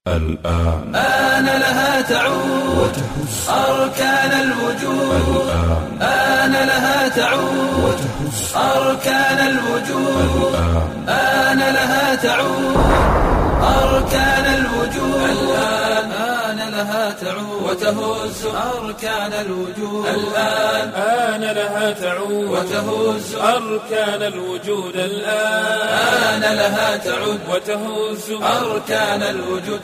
الآن آن لها تعود وتهز أركان الوجود. الآن آن لها تعود وتهز أركان الوجود. الآن آن لها تعود أركان الوجود. الآن آن لها تعود وتهز أركان الوجود. الآن آن لها تعود وتهز أركان الوجود. الآن آن لها تعود وتهز أركان الوجود.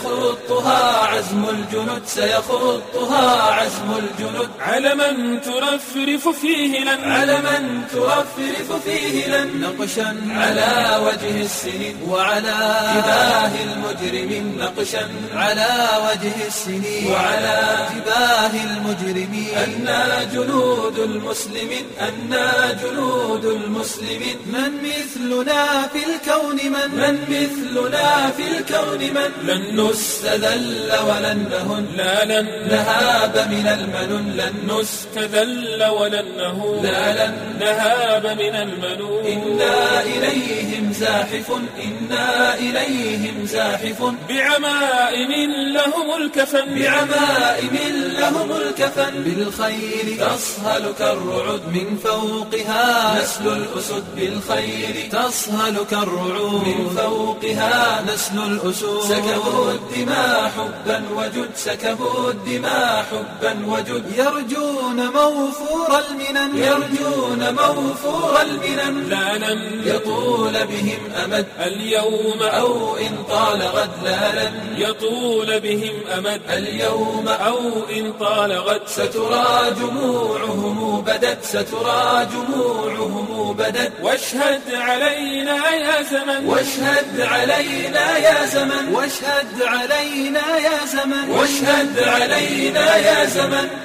سيخطها عزم الجنود. سيخطها عزم الجنود. علما ترفرف فيه لن علما ترفرف فيه لن نقشا على وجه السنين وعلى جباه المجرمين. نقشا على وجه السنين وعلى جباه المجرمين. أنا جنود المسلمين. أنا جنود المسلمين. من مثلنا في الكون من مثلنا في الكون لن نستذل ولن نهن. لا لن نهاب من المنون. لن نستذل ولن نهون. لا لن نهاب من المنون. إنا إليهم زاحف. إنا إليهم زاحف. بعمائم لهم الكفن. بعمائم لهم الكفن. بالخيل تصهل كالرعود. من فوقها نسل الأسد. بالخيل تصهل كالرعود. من فوقها نسل الأسود. سكبوا الدماء حبا وجد. سكبوا الدماء حبا وجد. يرجون موفور المنن. يرجون موفور المنن. لا لن يطول بهم أمد اليوم أو إن طال غد. لا لن يطول بهم أمد اليوم أو إن طال غد. سترى جموعهم بدت. سترى جموعهم بدت. واشهد علينا يا زمن. واشهد علينا يا زمن. واشهد علينا يا زمن. واشهد علينا يا زمن.